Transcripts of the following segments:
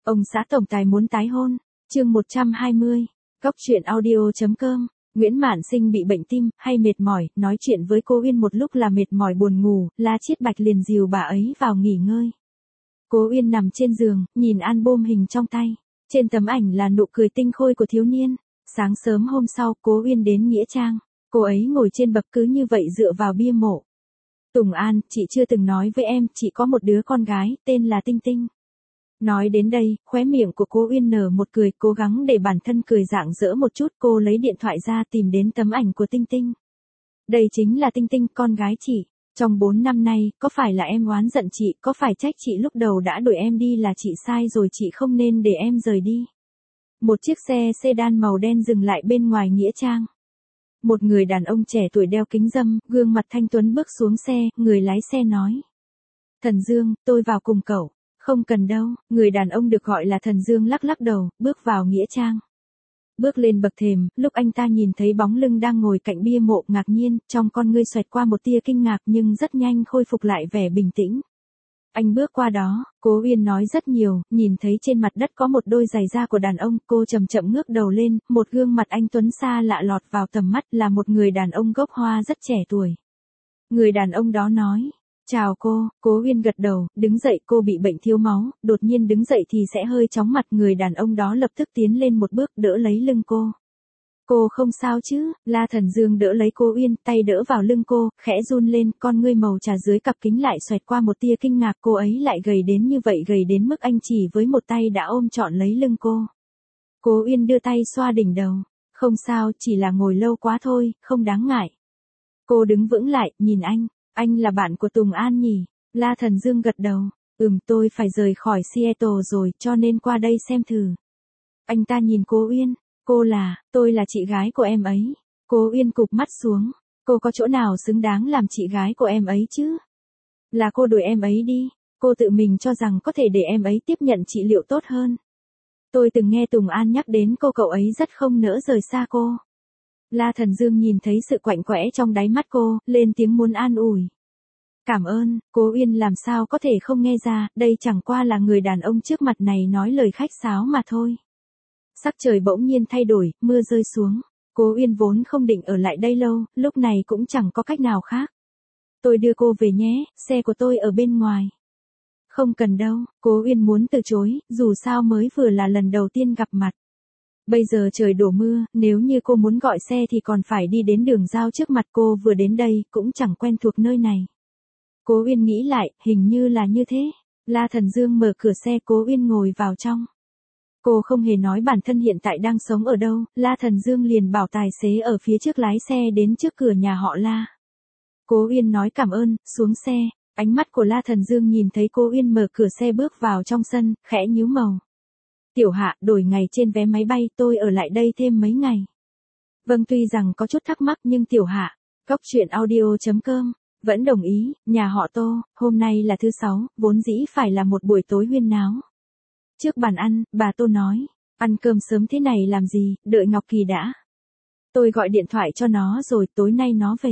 Ông xã tổng tài muốn tái hôn. Chương 120. Góc truyện audio.com. Nguyễn Mạn Sinh bị bệnh tim, hay mệt mỏi, nói chuyện với cô Uyên một lúc là mệt mỏi buồn ngủ, La Chiết Bạch liền dìu bà ấy vào nghỉ ngơi. Cô Uyên nằm trên giường, nhìn album hình trong tay. Trên tấm ảnh là nụ cười tinh khôi của thiếu niên. Sáng sớm hôm sau, cô Uyên đến nghĩa trang. Cô ấy ngồi trên bậc cứ như vậy dựa vào bia mộ. Tùng An, chị chưa từng nói với em, chị có một đứa con gái, tên là Tinh Tinh. Nói đến đây, khóe miệng của cô Uyên nở một cười, cố gắng để bản thân cười rạng rỡ một chút, cô lấy điện thoại ra tìm đến tấm ảnh của Tinh Tinh. Đây chính là Tinh Tinh, con gái chị. Trong 4 năm nay, có phải là em oán giận chị, có phải trách chị lúc đầu đã đuổi em đi là chị sai rồi, chị không nên để em rời đi. Một chiếc xe sedan màu đen dừng lại bên ngoài nghĩa trang. Một người đàn ông trẻ tuổi đeo kính râm, gương mặt thanh tuấn bước xuống xe, người lái xe nói. Thần Dương, tôi vào cùng cậu. Không cần đâu, người đàn ông được gọi là Thần Dương lắc lắc đầu, bước vào nghĩa trang. Bước lên bậc thềm, lúc anh ta nhìn thấy bóng lưng đang ngồi cạnh bia mộ, ngạc nhiên, trong con ngươi xoẹt qua một tia kinh ngạc nhưng rất nhanh khôi phục lại vẻ bình tĩnh. Anh bước qua đó, cô Uyên nói rất nhiều, nhìn thấy trên mặt đất có một đôi giày da của đàn ông, cô chậm chậm ngước đầu lên, một gương mặt anh tuấn xa lạ lọt vào tầm mắt là một người đàn ông gốc Hoa rất trẻ tuổi. Người đàn ông đó nói. Chào cô Uyên gật đầu, đứng dậy, cô bị bệnh thiếu máu, đột nhiên đứng dậy thì sẽ hơi chóng mặt, người đàn ông đó lập tức tiến lên một bước đỡ lấy lưng cô. Cô không sao chứ? La Thần Dương đỡ lấy cô Uyên, tay đỡ vào lưng cô, khẽ run lên, con ngươi màu trà dưới cặp kính lại xoẹt qua một tia kinh ngạc, cô ấy lại gầy đến như vậy, gầy đến mức anh chỉ với một tay đã ôm trọn lấy lưng cô. Cô Uyên đưa tay xoa đỉnh đầu. Không sao, chỉ là ngồi lâu quá thôi, không đáng ngại. Cô đứng vững lại, nhìn anh là bạn của Tùng An nhỉ? La Thần Dương gật đầu. Tôi phải rời khỏi Seattle rồi, cho nên qua đây xem thử. Anh ta nhìn cô Uyên. Tôi là chị gái của em ấy. Cô Uyên cụp mắt xuống. Cô có chỗ nào xứng đáng làm chị gái của em ấy chứ? Là cô đuổi em ấy đi. Cô tự mình cho rằng có thể để em ấy tiếp nhận trị liệu tốt hơn. Tôi từng nghe Tùng An nhắc đến cô, cậu ấy rất không nỡ rời xa cô. La Thần Dương nhìn thấy sự quạnh quẽ trong đáy mắt cô, lên tiếng muốn an ủi. Cảm ơn, cô Uyên làm sao có thể không nghe ra, đây chẳng qua là người đàn ông trước mặt này nói lời khách sáo mà thôi. Sắc trời bỗng nhiên thay đổi, mưa rơi xuống. Cô Uyên vốn không định ở lại đây lâu, lúc này cũng chẳng có cách nào khác. Tôi đưa cô về nhé, xe của tôi ở bên ngoài. Không cần đâu, cô Uyên muốn từ chối, dù sao mới vừa là lần đầu tiên gặp mặt. Bây giờ trời đổ mưa, nếu như cô muốn gọi xe thì còn phải đi đến đường giao trước mặt, cô vừa đến đây, cũng chẳng quen thuộc nơi này. Cô Uyên nghĩ lại, hình như là như thế. La Thần Dương mở cửa xe, cô Uyên ngồi vào trong. Cô không hề nói bản thân hiện tại đang sống ở đâu, La Thần Dương liền bảo tài xế ở phía trước lái xe đến trước cửa nhà họ La. Cô Uyên nói cảm ơn, xuống xe, ánh mắt của La Thần Dương nhìn thấy cô Uyên mở cửa xe bước vào trong sân, khẽ nhíu màu. Tiểu Hạ, đổi ngày trên vé máy bay, tôi ở lại đây thêm mấy ngày. Vâng, tuy rằng có chút thắc mắc nhưng Tiểu Hạ, góc truyện audio.com, vẫn đồng ý. Nhà họ Tô, hôm nay là thứ 6, vốn dĩ phải là một buổi tối huyên náo. Trước bàn ăn, bà Tô nói, ăn cơm sớm thế này làm gì, đợi Ngọc Kỳ đã. Tôi gọi điện thoại cho nó rồi, tối nay nó về.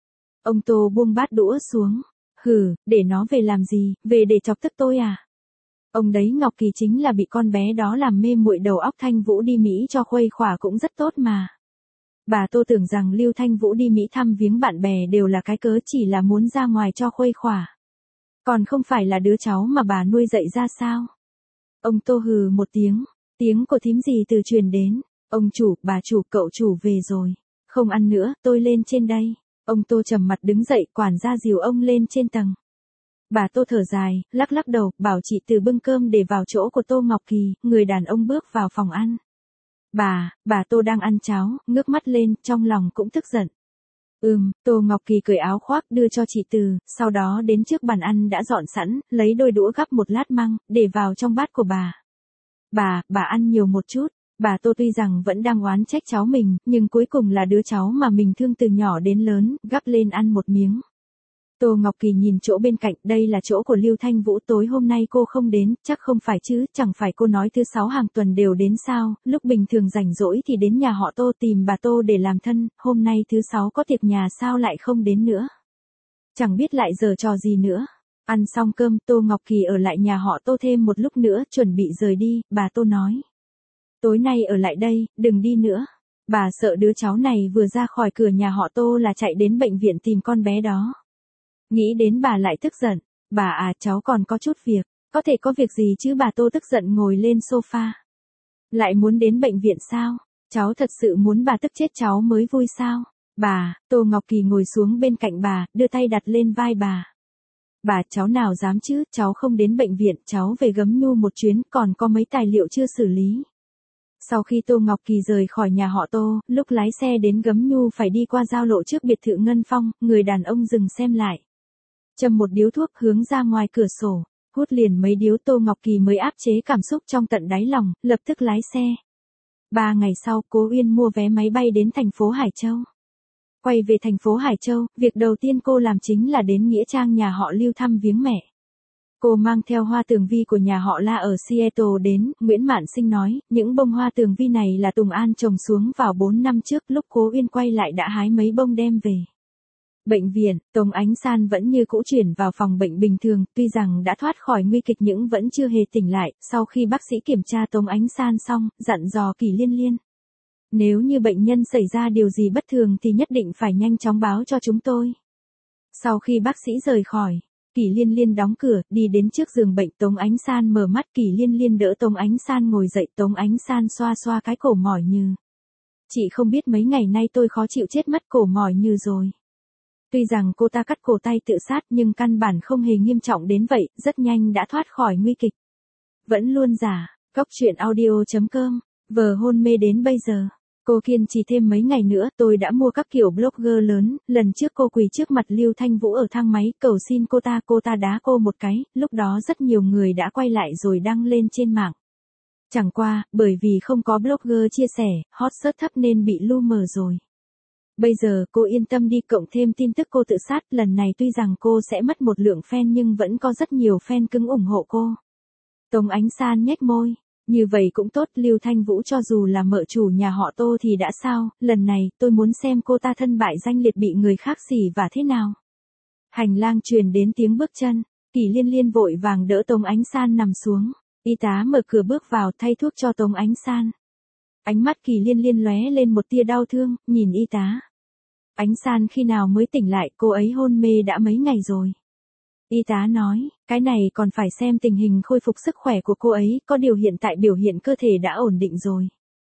Ông Tô buông bát đũa xuống. Để nó về làm gì, về để chọc tức tôi à? Ông đấy, Ngọc Kỳ chính là bị con bé đó làm mê muội đầu óc, Thanh Vũ đi Mỹ cho khuây khỏa cũng rất tốt mà. Bà Tô tưởng rằng Lưu Thanh Vũ đi Mỹ thăm viếng bạn bè đều là cái cớ, chỉ là muốn ra ngoài cho khuây khỏa. Còn không phải là đứa cháu mà bà nuôi dạy ra sao? Ông Tô hừ một tiếng, tiếng của thím gì từ truyền đến. Ông chủ, bà chủ, cậu chủ về rồi. Không ăn nữa, tôi lên trên đây. Ông Tô trầm mặt đứng dậy, quản gia dìu ông lên trên tầng. Bà Tô thở dài, lắc lắc đầu, bảo chị Từ bưng cơm để vào chỗ của Tô Ngọc Kỳ, người đàn ông bước vào phòng ăn. Bà Tô đang ăn cháo, ngước mắt lên, trong lòng cũng tức giận. Tô Ngọc Kỳ cởi áo khoác đưa cho chị Từ, sau đó đến trước bàn ăn đã dọn sẵn, lấy đôi đũa gắp một lát măng, để vào trong bát của bà. Bà ăn nhiều một chút. Bà Tô tuy rằng vẫn đang oán trách cháu mình, nhưng cuối cùng là đứa cháu mà mình thương từ nhỏ đến lớn, gắp lên ăn một miếng. Tô Ngọc Kỳ nhìn chỗ bên cạnh, đây là chỗ của Lưu Thanh Vũ, tối hôm nay cô không đến, chắc không phải chứ, chẳng phải cô nói thứ 6 hàng tuần đều đến sao, lúc bình thường rảnh rỗi thì đến nhà họ Tô tìm bà Tô để làm thân, hôm nay thứ 6 có tiệc nhà sao lại không đến nữa. Chẳng biết lại giở trò gì nữa. Ăn xong cơm, Tô Ngọc Kỳ ở lại nhà họ Tô thêm một lúc nữa, chuẩn bị rời đi, bà Tô nói. Tối nay ở lại đây, đừng đi nữa. Bà sợ đứa cháu này vừa ra khỏi cửa nhà họ Tô là chạy đến bệnh viện tìm con bé đó. Nghĩ đến bà lại tức giận. Bà à, cháu còn có chút việc. Có thể có việc gì chứ? Bà Tô tức giận ngồi lên sofa. Lại muốn đến bệnh viện sao? Cháu thật sự muốn bà tức chết cháu mới vui sao? Bà, Tô Ngọc Kỳ ngồi xuống bên cạnh bà, đưa tay đặt lên vai bà. Bà, cháu nào dám chứ, cháu không đến bệnh viện, cháu về Gấm Nhu một chuyến, còn có mấy tài liệu chưa xử lý. Sau khi Tô Ngọc Kỳ rời khỏi nhà họ Tô, lúc lái xe đến Gấm Nhu phải đi qua giao lộ trước biệt thự Ngân Phong, người đàn ông dừng xem lại. Châm một điếu thuốc hướng ra ngoài cửa sổ, hút liền mấy điếu. Tô Ngọc Kỳ mới áp chế cảm xúc trong tận đáy lòng, lập tức lái xe. 3 ngày sau, Cố Uyên mua vé máy bay đến thành phố Hải Châu. Quay về thành phố Hải Châu, việc đầu tiên cô làm chính là đến nghĩa trang nhà họ Lưu thăm viếng mẹ. Cô mang theo hoa tường vi của nhà họ La ở Seattle đến, Nguyễn Mạn Sinh nói, những bông hoa tường vi này là Tùng An trồng xuống vào 4 năm trước, lúc Cố Uyên quay lại đã hái mấy bông đem về. Bệnh viện, Tống Ánh San vẫn như cũ chuyển vào phòng bệnh bình thường, tuy rằng đã thoát khỏi nguy kịch nhưng vẫn chưa hề tỉnh lại. Sau khi bác sĩ kiểm tra Tống Ánh San xong, dặn dò Kỷ Liên Liên. Nếu như bệnh nhân xảy ra điều gì bất thường thì nhất định phải nhanh chóng báo cho chúng tôi. Sau khi bác sĩ rời khỏi, Kỷ Liên Liên đóng cửa, đi đến trước giường bệnh. Tống Ánh San mở mắt, Kỷ Liên Liên đỡ Tống Ánh San ngồi dậy. Tống Ánh San xoa xoa cái cổ mỏi nhừ. Chị không biết mấy ngày nay tôi khó chịu chết mất, cổ mỏi nhừ rồi. Tuy rằng cô ta cắt cổ tay tự sát nhưng căn bản không hề nghiêm trọng đến vậy, rất nhanh đã thoát khỏi nguy kịch. Vẫn luôn giả, Cóc Truyện Audio.com, vờ hôn mê đến bây giờ. Cô kiên trì thêm mấy ngày nữa, tôi đã mua các kiểu blogger lớn, lần trước cô quỳ trước mặt Lưu Thanh Vũ ở thang máy, cầu xin cô ta đá cô một cái, lúc đó rất nhiều người đã quay lại rồi đăng lên trên mạng. Chẳng qua, bởi vì không có blogger chia sẻ, hot search thấp nên bị lu mờ rồi. Bây giờ cô yên tâm đi, cộng thêm tin tức cô tự sát, lần này tuy rằng cô sẽ mất một lượng fan nhưng vẫn có rất nhiều fan cứng ủng hộ cô. Tống Ánh San nhếch môi, như vậy cũng tốt, Lưu Thanh Vũ cho dù là mợ chủ nhà họ Tô thì đã sao, lần này tôi muốn xem cô ta thân bại danh liệt, bị người khác xỉ vả thế nào. Hành lang truyền đến tiếng bước chân, Kỷ Liên Liên vội vàng đỡ Tống Ánh San nằm xuống, y tá mở cửa bước vào thay thuốc cho Tống Ánh San. Ánh mắt Kỷ Liên Liên lóe lên một tia đau thương, nhìn y tá. Ánh San khi nào mới tỉnh lại, cô ấy hôn mê đã mấy ngày rồi. Y tá nói, cái này còn phải xem tình hình khôi phục sức khỏe của cô ấy, có điều hiện tại biểu hiện cơ thể đã ổn định rồi.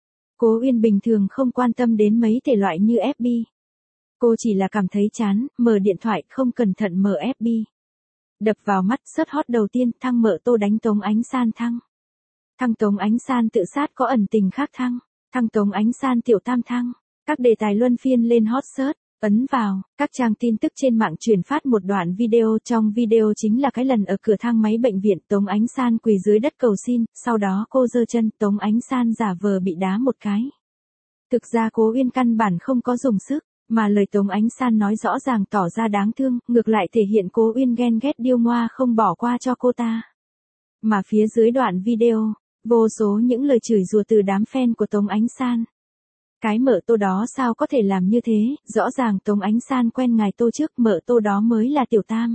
Cố Uyên bình thường không quan tâm đến mấy thể loại như FB. Cô chỉ là cảm thấy chán, mở điện thoại không cẩn thận mở FB. Đập vào mắt search hot đầu tiên, thăng mợ Tô đánh Tống Ánh San thăng. Thăng Tống Ánh San tự sát có ẩn tình khác thăng. Thăng Tống Ánh San tiểu tam thăng. Các đề tài luân phiên lên hot search, ấn vào, các trang tin tức trên mạng truyền phát một đoạn video, trong video chính là cái lần ở cửa thang máy bệnh viện Tống Ánh San quỳ dưới đất cầu xin, sau đó cô giơ chân, Tống Ánh San giả vờ bị đá một cái. Thực ra Cố Uyên căn bản không có dùng sức, mà lời Tống Ánh San nói rõ ràng tỏ ra đáng thương, ngược lại thể hiện Cố Uyên ghen ghét điêu ngoa không bỏ qua cho cô ta. Mà phía dưới đoạn video, vô số những lời chửi rủa từ đám fan của Tống Ánh San. Cái mợ Tô đó sao có thể làm như thế, rõ ràng Tống Ánh San quen ngài Tô trước, mợ Tô đó mới là tiểu tam.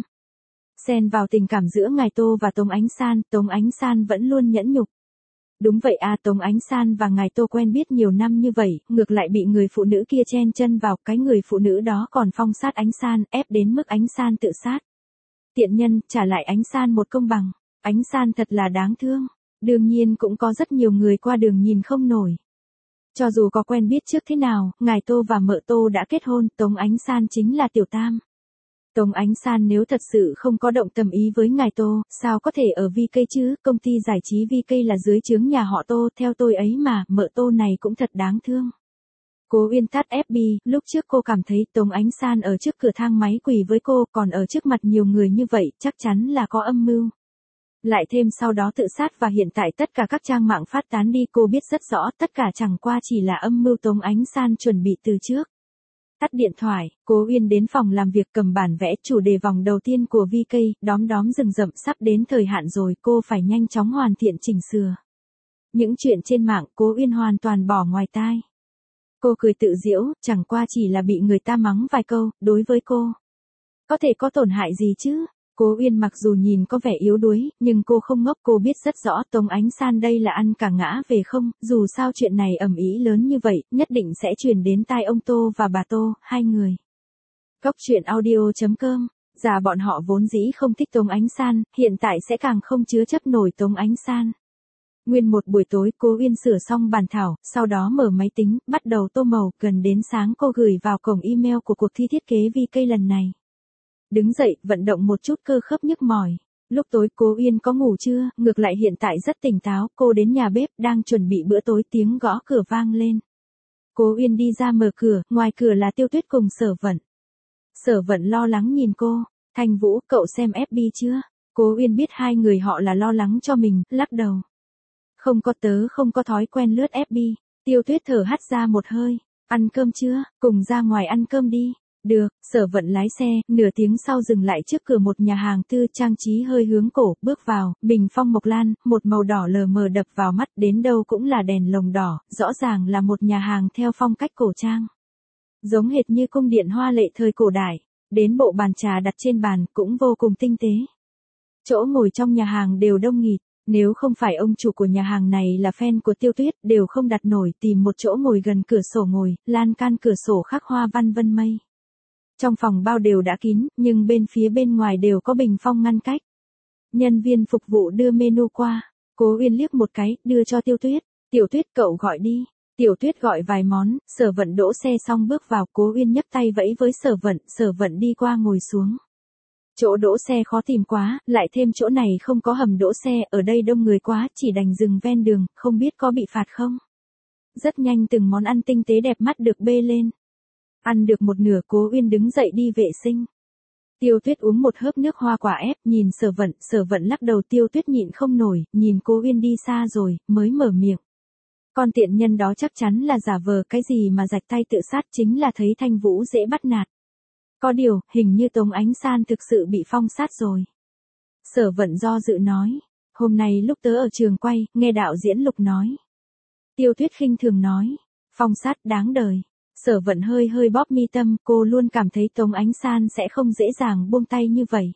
Xen vào tình cảm giữa ngài Tô và Tống Ánh San vẫn luôn nhẫn nhục. Đúng vậy à, Tống Ánh San và ngài Tô quen biết nhiều năm như vậy, ngược lại bị người phụ nữ kia chen chân vào, cái người phụ nữ đó còn phong sát Ánh San, ép đến mức Ánh San tự sát. Tiện nhân, trả lại Ánh San một công bằng. Ánh San thật là đáng thương. Đương nhiên cũng có rất nhiều người qua đường nhìn không nổi. Cho dù có quen biết trước thế nào, ngài Tô và mợ Tô đã kết hôn, Tống Ánh San chính là tiểu tam. Tống Ánh San nếu thật sự không có động tâm ý với ngài Tô, sao có thể ở VK chứ, công ty giải trí VK là dưới trướng nhà họ Tô, theo tôi ấy mà, mợ Tô này cũng thật đáng thương. Cố Uyên tắt FB, lúc trước cô cảm thấy Tống Ánh San ở trước cửa thang máy quỳ với cô, còn ở trước mặt nhiều người như vậy, chắc chắn là có âm mưu. Lại thêm sau đó tự sát và hiện tại tất cả các trang mạng phát tán đi, cô biết rất rõ tất cả chẳng qua chỉ là âm mưu Tống Ánh San chuẩn bị từ trước. Tắt điện thoại, Cố Uyên đến phòng làm việc cầm bản vẽ chủ đề vòng đầu tiên của VK, đóm đóm rừng rậm sắp đến thời hạn rồi, cô phải nhanh chóng hoàn thiện chỉnh sửa. Những chuyện trên mạng Cố Uyên hoàn toàn bỏ ngoài tai. Cô cười tự giễu, chẳng qua chỉ là bị người ta mắng vài câu, đối với cô có thể có tổn hại gì chứ. Cố Uyên mặc dù nhìn có vẻ yếu đuối, nhưng cô không ngốc, cô biết rất rõ Tống Ánh San đây là ăn cả ngã về không, dù sao chuyện này ầm ĩ lớn như vậy, nhất định sẽ truyền đến tai ông Tô và bà Tô, hai người. Cốc truyện audio.com. Dạ bọn họ vốn dĩ không thích Tống Ánh San, hiện tại sẽ càng không chứa chấp nổi Tống Ánh San. Nguyên một buổi tối Cố Uyên sửa xong bàn thảo, sau đó mở máy tính, bắt đầu tô màu, gần đến sáng cô gửi vào cổng email của cuộc thi thiết kế VK lần này. Đứng dậy, vận động một chút cơ khớp nhức mỏi. Lúc tối Cố Uyên có ngủ chưa, ngược lại hiện tại rất tỉnh táo, cô đến nhà bếp, đang chuẩn bị bữa tối, tiếng gõ cửa vang lên. Cố Uyên đi ra mở cửa, ngoài cửa là Tiêu Tuyết cùng Sở Vận. Sở Vận lo lắng nhìn cô, Thanh Vũ, cậu xem FB chưa? Cố Uyên biết hai người họ là lo lắng cho mình, lắc đầu. Không có, tớ không có thói quen lướt FB. Tiêu Tuyết thở hắt ra một hơi, ăn cơm chưa, cùng ra ngoài ăn cơm đi. Được, Sở Vận lái xe, nửa tiếng sau dừng lại trước cửa một nhà hàng tư, trang trí hơi hướng cổ, bước vào, bình phong mộc lan, một màu đỏ lờ mờ đập vào mắt, đến đâu cũng là đèn lồng đỏ, rõ ràng là một nhà hàng theo phong cách cổ trang. Giống hệt như cung điện hoa lệ thời cổ đại, đến bộ bàn trà đặt trên bàn cũng vô cùng tinh tế. Chỗ ngồi trong nhà hàng đều đông nghịt, nếu không phải ông chủ của nhà hàng này là fan của Tiêu Tuyết, đều không đặt nổi, tìm một chỗ ngồi gần cửa sổ ngồi, lan can cửa sổ khắc hoa văn vân mây. Trong phòng bao đều đã kín, nhưng bên ngoài đều có bình phong ngăn cách. Nhân viên phục vụ đưa menu qua, Cố Uyên liếc một cái, đưa cho Tiêu Tuyết. Tiểu Tuyết, cậu gọi đi. Tiểu Tuyết gọi vài món, Sở Vận đỗ xe xong bước vào, Cố Uyên nhấc tay vẫy với Sở Vận đi qua ngồi xuống. Chỗ đỗ xe khó tìm quá, lại thêm chỗ này không có hầm đỗ xe, ở đây đông người quá, chỉ đành dừng ven đường, không biết có bị phạt không. Rất nhanh từng món ăn tinh tế đẹp mắt được bê lên. Ăn được một nửa Cố Uyên đứng dậy đi vệ sinh. Tiêu Tuyết uống một hớp nước hoa quả ép, nhìn Sở Vận lắc đầu. Tiêu Tuyết nhịn không nổi, nhìn Cố Uyên đi xa rồi, mới mở miệng. Con tiện nhân đó chắc chắn là giả vờ, cái gì mà rạch tay tự sát, chính là thấy Thanh Vũ dễ bắt nạt. Có điều, hình như Tống Ánh San thực sự bị phong sát rồi. Sở Vận do dự nói, hôm nay lúc tớ ở trường quay, nghe đạo diễn Lục nói. Tiêu Tuyết khinh thường nói, phong sát đáng đời. Sở Vận hơi bóp mi tâm, cô luôn cảm thấy Tống Ánh San sẽ không dễ dàng buông tay như vậy.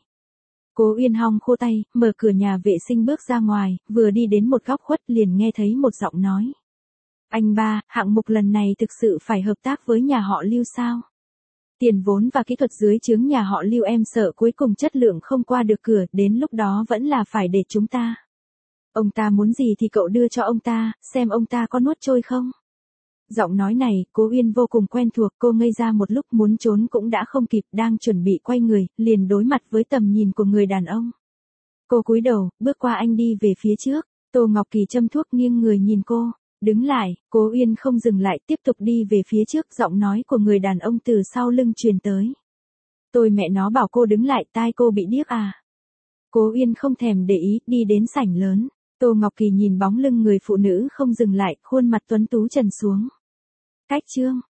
Cố Uyên hong khô tay, mở cửa nhà vệ sinh bước ra ngoài, vừa đi đến một góc khuất liền nghe thấy một giọng nói. Anh ba, hạng mục lần này thực sự phải hợp tác với nhà họ Lưu sao? Tiền vốn và kỹ thuật dưới trướng nhà họ Lưu, em sợ cuối cùng chất lượng không qua được cửa, đến lúc đó vẫn là phải để chúng ta. Ông ta muốn gì thì cậu đưa cho ông ta, xem ông ta có nuốt trôi không? Giọng nói này, Cố Uyên vô cùng quen thuộc, cô ngây ra một lúc, muốn trốn cũng đã không kịp, đang chuẩn bị quay người, liền đối mặt với tầm nhìn của người đàn ông. Cô cúi đầu, bước qua anh đi về phía trước, Tô Ngọc Kỳ châm thuốc nghiêng người nhìn cô, đứng lại, Cố Uyên không dừng lại, tiếp tục đi về phía trước, giọng nói của người đàn ông từ sau lưng truyền tới. Tôi mẹ nó bảo cô đứng lại, tai cô bị điếc à? Cố Uyên không thèm để ý, đi đến sảnh lớn. Tô Ngọc Kỳ nhìn bóng lưng người phụ nữ không dừng lại, khuôn mặt tuấn tú trần xuống. Cách chương